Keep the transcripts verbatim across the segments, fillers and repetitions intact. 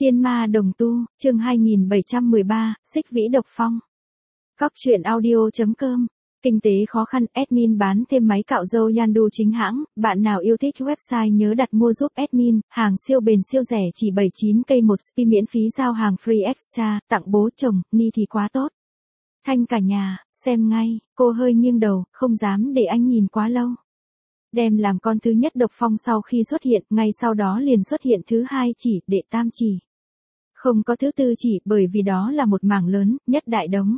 Tiên ma đồng tu, chương hai nghìn bảy trăm mười ba, xích vĩ độc phong. Cóc truyện audio.com. Kinh tế khó khăn, admin bán thêm máy cạo râu Yandu chính hãng, bạn nào yêu thích website nhớ đặt mua giúp admin, hàng siêu bền siêu rẻ chỉ bảy mươi chín k một spi miễn phí giao hàng free extra, tặng bố chồng, ni thì quá tốt. Thanh cả nhà, xem ngay, cô hơi nghiêng đầu, không dám để anh nhìn quá lâu. Đem làm con thứ nhất độc phong sau khi xuất hiện, ngay sau đó liền xuất hiện thứ hai chỉ, đệ tam chỉ. Không có thứ tư chỉ, bởi vì đó là một mảng lớn, nhất đại đống.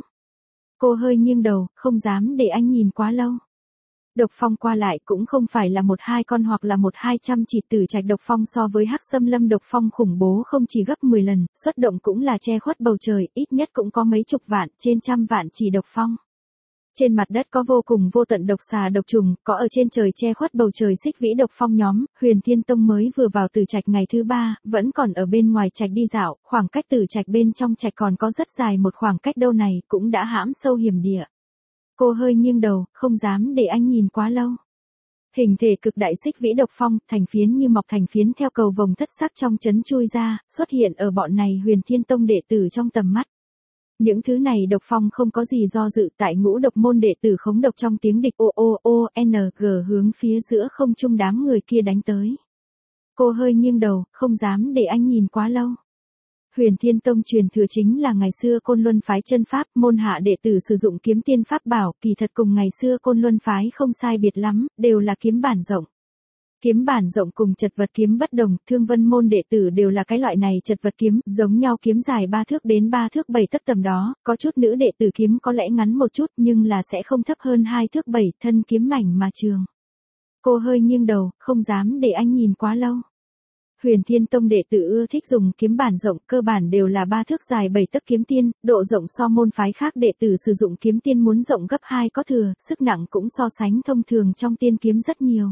Cô hơi nghiêng đầu, không dám để anh nhìn quá lâu. Độc phong qua lại cũng không phải là một hai con hoặc là một hai trăm chỉ, Tử Trạch độc phong so với Hắc Xâm Lâm độc phong khủng bố không chỉ gấp mười lần, xuất động cũng là che khuất bầu trời, ít nhất cũng có mấy chục vạn, trên trăm vạn chỉ độc phong. Trên mặt đất có vô cùng vô tận độc xà độc trùng, có ở trên trời che khuất bầu trời xích vĩ độc phong nhóm. Huyền Thiên Tông mới vừa vào Tử Trạch ngày thứ ba, vẫn còn ở bên ngoài trạch đi dạo, khoảng cách Tử Trạch bên trong trạch còn có rất dài một khoảng cách đâu này, cũng đã hãm sâu hiểm địa. Cô hơi nghiêng đầu, không dám để anh nhìn quá lâu. Hình thể cực đại xích vĩ độc phong, thành phiến như mọc thành phiến theo cầu vồng thất sắc trong chấn chui ra, xuất hiện ở bọn này Huyền Thiên Tông đệ tử trong tầm mắt. Những thứ này độc phong không có gì do dự, tại ngũ độc môn đệ tử khống độc trong tiếng địch o o o n g hướng phía giữa không trung đám người kia đánh tới. Cô hơi nghiêng đầu, không dám để anh nhìn quá lâu. Huyền Thiên Tông truyền thừa chính là ngày xưa Côn Luân phái chân pháp, môn hạ đệ tử sử dụng kiếm tiên pháp bảo, kỳ thật cùng ngày xưa Côn Luân phái không sai biệt lắm, đều là kiếm bản rộng. Kiếm bản rộng cùng chật vật kiếm bất đồng, Thương Vân môn đệ tử đều là cái loại này chật vật kiếm, giống nhau kiếm dài ba thước đến ba thước bảy tấc tầm đó, có chút nữ đệ tử kiếm có lẽ ngắn một chút nhưng là sẽ không thấp hơn hai thước bảy, thân kiếm mảnh mà trường. Cô hơi nghiêng đầu, không dám để anh nhìn quá lâu. Huyền Thiên Tông đệ tử ưa thích dùng kiếm bản rộng, cơ bản đều là ba thước dài bảy tấc kiếm tiên, độ rộng so môn phái khác đệ tử sử dụng kiếm tiên muốn rộng gấp hai có thừa, sức nặng cũng so sánh thông thường trong tiên kiếm rất nhiều.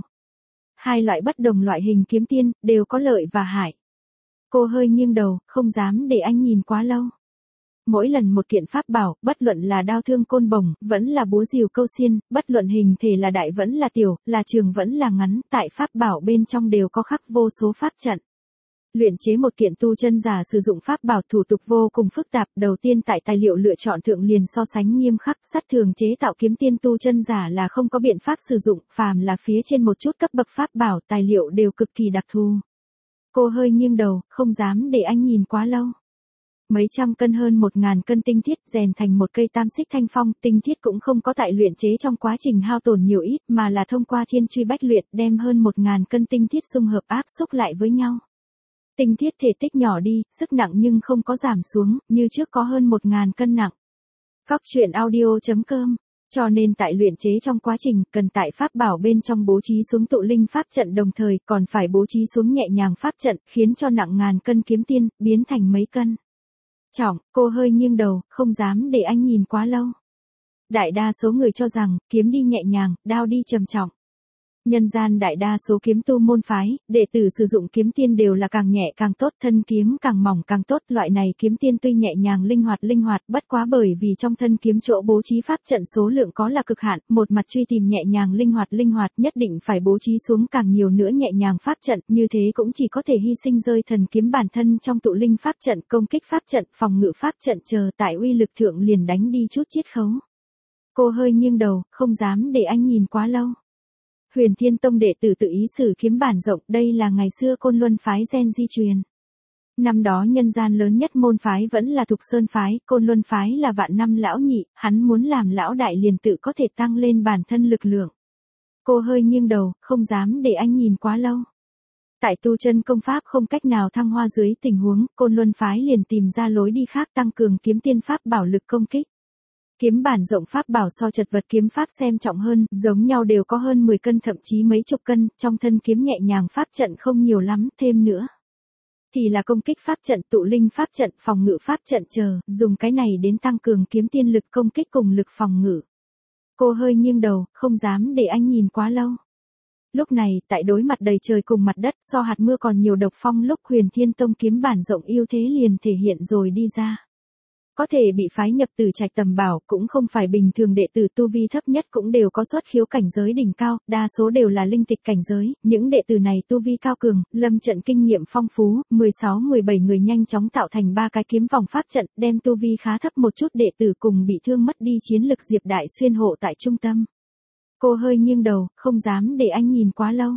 Hai loại bất đồng loại hình kiếm tiên, đều có lợi và hại. Cô hơi nghiêng đầu, không dám để anh nhìn quá lâu. Mỗi lần một kiện pháp bảo, bất luận là đao thương côn bổng, vẫn là búa rìu câu xiên, bất luận hình thể là đại vẫn là tiểu, là trường vẫn là ngắn, tại pháp bảo bên trong đều có khắc vô số pháp trận. Luyện chế một kiện tu chân giả sử dụng pháp bảo thủ tục vô cùng phức tạp, đầu tiên tại tài liệu lựa chọn thượng liền so sánh nghiêm khắc, sát thường chế tạo kiếm tiên tu chân giả là không có biện pháp sử dụng, phàm là phía trên một chút cấp bậc pháp bảo, tài liệu đều cực kỳ đặc thù. Cô hơi nghiêng đầu, không dám để anh nhìn quá lâu. Mấy trăm cân hơn một ngàn cân tinh thiết rèn thành một cây tam xích thanh phong, tinh thiết cũng không có tại luyện chế trong quá trình hao tổn nhiều ít, mà là thông qua thiên truy bách luyện đem hơn một ngàn cân tinh thiết xung hợp áp xúc lại với nhau. Tinh thiết thể tích nhỏ đi, sức nặng nhưng không có giảm xuống, như trước có hơn một ngàn cân nặng. Cóc truyện audio.com. Cho nên tại luyện chế trong quá trình, cần tại pháp bảo bên trong bố trí xuống tụ linh pháp trận đồng thời còn phải bố trí xuống nhẹ nhàng pháp trận, khiến cho nặng ngàn cân kiếm tiên, biến thành mấy cân. Trọng, cô hơi nghiêng đầu, không dám để anh nhìn quá lâu. Đại đa số người cho rằng, kiếm đi nhẹ nhàng, đao đi trầm trọng. Nhân gian đại đa số kiếm tu môn phái, đệ tử sử dụng kiếm tiên đều là càng nhẹ càng tốt, thân kiếm càng mỏng càng tốt, loại này kiếm tiên tuy nhẹ nhàng linh hoạt linh hoạt, bất quá bởi vì trong thân kiếm chỗ bố trí pháp trận số lượng có là cực hạn, một mặt truy tìm nhẹ nhàng linh hoạt linh hoạt, nhất định phải bố trí xuống càng nhiều nữa nhẹ nhàng pháp trận, như thế cũng chỉ có thể hy sinh rơi thần kiếm bản thân trong tụ linh pháp trận, công kích pháp trận, phòng ngự pháp trận chờ tại uy lực thượng liền đánh đi chút chiết khấu. Cô hơi nghiêng đầu, không dám để anh nhìn quá lâu. Huyền Thiên Tông đệ tử tự ý sử kiếm bản rộng, đây là ngày xưa Côn Luân phái gen di truyền. Năm đó nhân gian lớn nhất môn phái vẫn là Thục Sơn phái, Côn Luân phái là vạn năm lão nhị, hắn muốn làm lão đại liền tự có thể tăng lên bản thân lực lượng. Cô hơi nghiêng đầu, không dám để anh nhìn quá lâu. Tại tu chân công pháp không cách nào thăng hoa dưới tình huống, Côn Luân phái liền tìm ra lối đi khác tăng cường kiếm tiên pháp bảo lực công kích. Kiếm bản rộng pháp bảo so chật vật kiếm pháp xem trọng hơn, giống nhau đều có hơn mười cân thậm chí mấy chục cân, trong thân kiếm nhẹ nhàng pháp trận không nhiều lắm, thêm nữa thì là công kích pháp trận, tụ linh pháp trận, phòng ngự pháp trận chờ, dùng cái này đến tăng cường kiếm tiên lực công kích cùng lực phòng ngự. Cô hơi nghiêng đầu, không dám để anh nhìn quá lâu. Lúc này, tại đối mặt đầy trời cùng mặt đất, so hạt mưa còn nhiều độc phong lúc Huyền Thiên Tông kiếm bản rộng ưu thế liền thể hiện rồi đi ra. Có thể bị phái nhập Tử Trạch tầm bảo cũng không phải bình thường đệ tử tu vi thấp nhất cũng đều có xuất khiếu cảnh giới đỉnh cao, đa số đều là linh tịch cảnh giới, những đệ tử này tu vi cao cường, lâm trận kinh nghiệm phong phú, mười sáu mười bảy người nhanh chóng tạo thành ba cái kiếm vòng pháp trận, đem tu vi khá thấp một chút đệ tử cùng bị thương mất đi chiến lực Diệp Đại Xuyên hộ tại trung tâm. Cô hơi nghiêng đầu, không dám để anh nhìn quá lâu.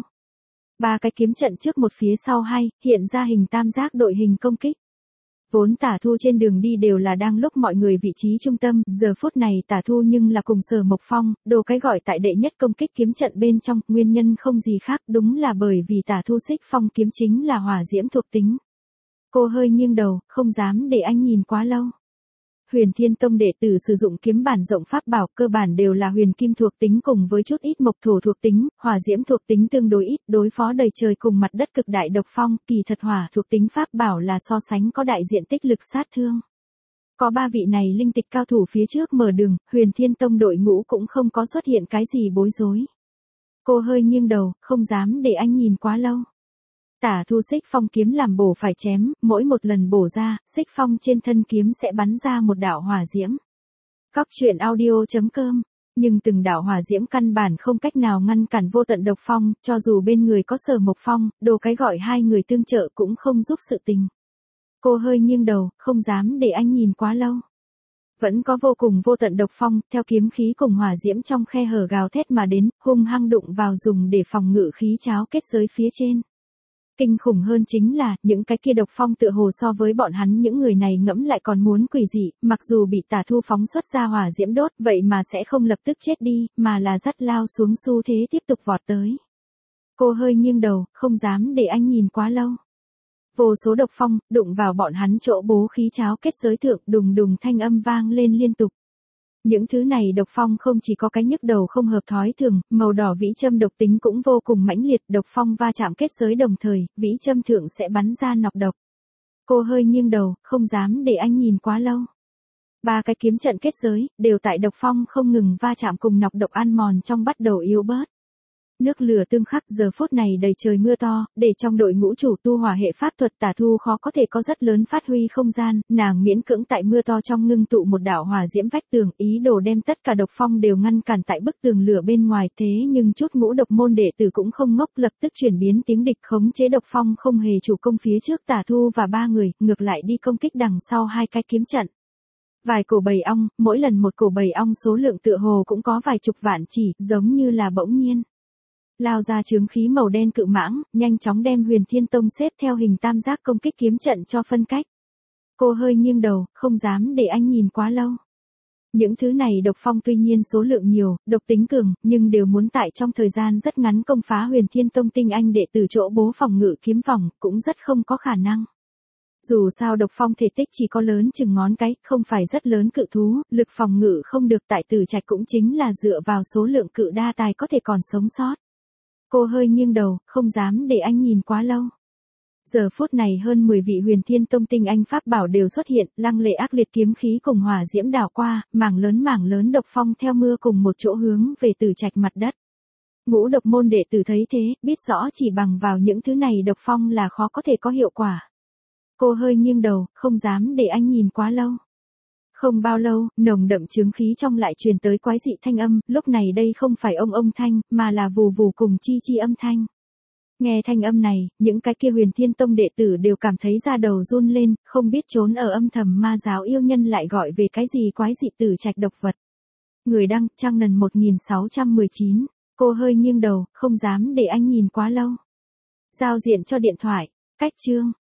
Ba cái kiếm trận trước một phía sau hai, hiện ra hình tam giác đội hình công kích. Vốn Tả Thu trên đường đi đều là đang lúc mọi người vị trí trung tâm, giờ phút này Tả Thu nhưng là cùng Sở Mộc Phong, đồ cái gọi tại đệ nhất công kích kiếm trận bên trong, nguyên nhân không gì khác, đúng là bởi vì Tả Thu xích phong kiếm chính là hỏa diễm thuộc tính. Cô hơi nghiêng đầu, không dám để anh nhìn quá lâu. Huyền Thiên Tông đệ tử sử dụng kiếm bản rộng pháp bảo cơ bản đều là huyền kim thuộc tính cùng với chút ít mộc thổ thuộc tính, hỏa diễm thuộc tính tương đối ít, đối phó đầy trời cùng mặt đất cực đại độc phong, kỳ thật hỏa thuộc tính pháp bảo là so sánh có đại diện tích lực sát thương. Có ba vị này linh tịch cao thủ phía trước mở đường, Huyền Thiên Tông đội ngũ cũng không có xuất hiện cái gì bối rối. Cô hơi nghiêng đầu, không dám để anh nhìn quá lâu. Tả Thu xích phong kiếm làm bổ phải chém, mỗi một lần bổ ra, xích phong trên thân kiếm sẽ bắn ra một đạo hỏa diễm. Cóc truyện audio chấm com, nhưng từng đạo hỏa diễm căn bản không cách nào ngăn cản vô tận độc phong, cho dù bên người có Sở Mộc Phong, đồ cái gọi hai người tương trợ cũng không giúp sự tình. Cô hơi nghiêng đầu, không dám để anh nhìn quá lâu. Vẫn có vô cùng vô tận độc phong, theo kiếm khí cùng hỏa diễm trong khe hở gào thét mà đến, hung hăng đụng vào dùng để phòng ngự khí cháo kết giới phía trên. Kinh khủng hơn chính là, những cái kia độc phong tựa hồ so với bọn hắn những người này ngẫm lại còn muốn quỷ dị, mặc dù bị Tả Thu phóng xuất ra hỏa diễm đốt, vậy mà sẽ không lập tức chết đi, mà là dắt lao xuống xu thế tiếp tục vọt tới. Cô hơi nghiêng đầu, không dám để anh nhìn quá lâu. Vô số độc phong, đụng vào bọn hắn chỗ bố khí cháo kết giới thượng, đùng đùng thanh âm vang lên liên tục. Những thứ này độc phong không chỉ có cái nhức đầu không hợp thói thường, màu đỏ vĩ châm độc tính cũng vô cùng mãnh liệt, độc phong va chạm kết giới đồng thời, vĩ châm thượng sẽ bắn ra nọc độc. Cô hơi nghiêng đầu, không dám để anh nhìn quá lâu. Ba cái kiếm trận kết giới, đều tại độc phong không ngừng va chạm cùng nọc độc ăn mòn trong bắt đầu yếu bớt. Nước lửa tương khắc giờ phút này đầy trời mưa to, để trong đội ngũ chủ tu hỏa hệ pháp thuật Tả Thu khó có thể có rất lớn phát huy không gian, nàng miễn cưỡng tại mưa to trong ngưng tụ một đạo hỏa diễm vách tường, ý đồ đem tất cả độc phong đều ngăn cản tại bức tường lửa bên ngoài, thế nhưng chút ngũ độc môn đệ tử cũng không ngốc, lập tức chuyển biến tiếng địch khống chế độc phong không hề chủ công phía trước Tả Thu và ba người, ngược lại đi công kích đằng sau hai cái kiếm trận. Vài cổ bầy ong, mỗi lần một cổ bầy ong số lượng tựa hồ cũng có vài chục vạn chỉ, giống như là bỗng nhiên lao ra chướng khí màu đen cự mãng, nhanh chóng đem Huyền Thiên Tông xếp theo hình tam giác công kích kiếm trận cho phân cách. Cô hơi nghiêng đầu, không dám để anh nhìn quá lâu. Những thứ này độc phong tuy nhiên số lượng nhiều, độc tính cường, nhưng đều muốn tại trong thời gian rất ngắn công phá Huyền Thiên Tông tinh anh đệ tử chỗ bố phòng ngự kiếm vòng, cũng rất không có khả năng. Dù sao độc phong thể tích chỉ có lớn chừng ngón cái, không phải rất lớn cự thú, lực phòng ngự không được tại Tử Trạch cũng chính là dựa vào số lượng cự đa tài có thể còn sống sót. Cô hơi nghiêng đầu, không dám để anh nhìn quá lâu. Giờ phút này hơn mười vị Huyền Thiên Tông tinh anh pháp bảo đều xuất hiện, lăng lệ ác liệt kiếm khí cùng hỏa diễm đảo qua, mảng lớn mảng lớn độc phong theo mưa cùng một chỗ hướng về Tử Trạch mặt đất. Ngũ độc môn đệ tử thấy thế, biết rõ chỉ bằng vào những thứ này độc phong là khó có thể có hiệu quả. Cô hơi nghiêng đầu, không dám để anh nhìn quá lâu. Không bao lâu, nồng đậm chướng khí trong lại truyền tới quái dị thanh âm, lúc này đây không phải ông ông thanh, mà là vù vù cùng chi chi âm thanh. Nghe thanh âm này, những cái kia Huyền Thiên Tông đệ tử đều cảm thấy da đầu run lên, không biết trốn ở âm thầm ma giáo yêu nhân lại gọi về cái gì quái dị Tử Trạch độc vật. Người đăng, Trang Nần một nghìn sáu trăm mười chín, cô hơi nghiêng đầu, không dám để anh nhìn quá lâu. Giao diện cho điện thoại, cách chương.